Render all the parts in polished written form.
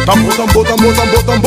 Tambo, tambo, tambo, tambo, tambo.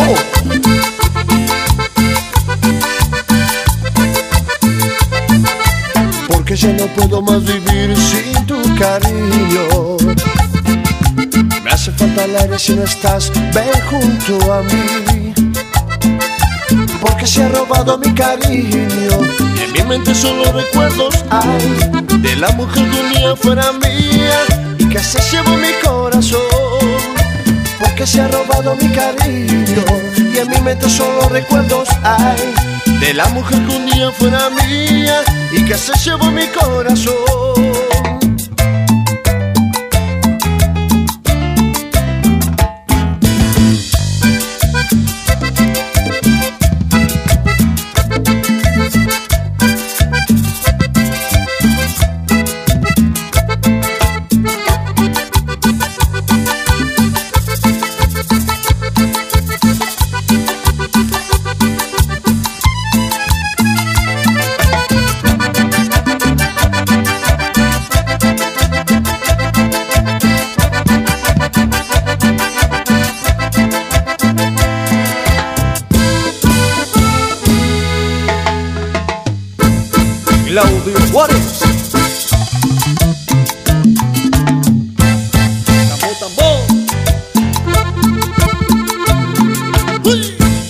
Porque ya no puedo más vivir sin tu cariño. Me hace falta el aire si no estás, ven junto a mí. Porque se ha robado mi cariño y en mi mente solo recuerdos hay de la mujer que un día fuera mía y que se llevó mi corazón. Porque se ha robado mi cariño y en mi mente solo recuerdos hay de la mujer que un día fuera mía y que se llevó mi corazón. Claudio Juárez. Tambor, tambor. ¡Uy!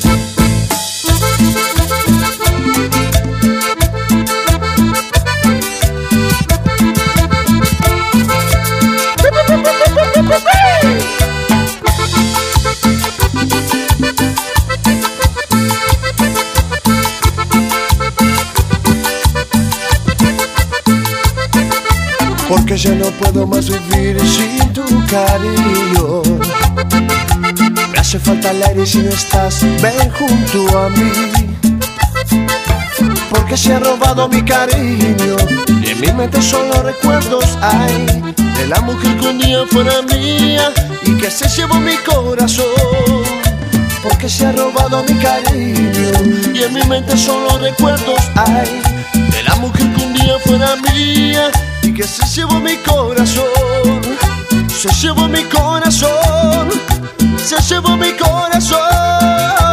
Porque ya no puedo más vivir sin tu cariño. Me hace falta el aire si no estás, ven junto a mí. Porque se ha robado mi cariño y en mi mente solo recuerdos hay de la mujer que un día fuera mía y que se llevó mi corazón. Porque se ha robado mi cariño y en mi mente solo recuerdos hay de la mujer que un día fuera mía y que se llevó mi corazón. Se llevó mi corazón, se llevó mi corazón.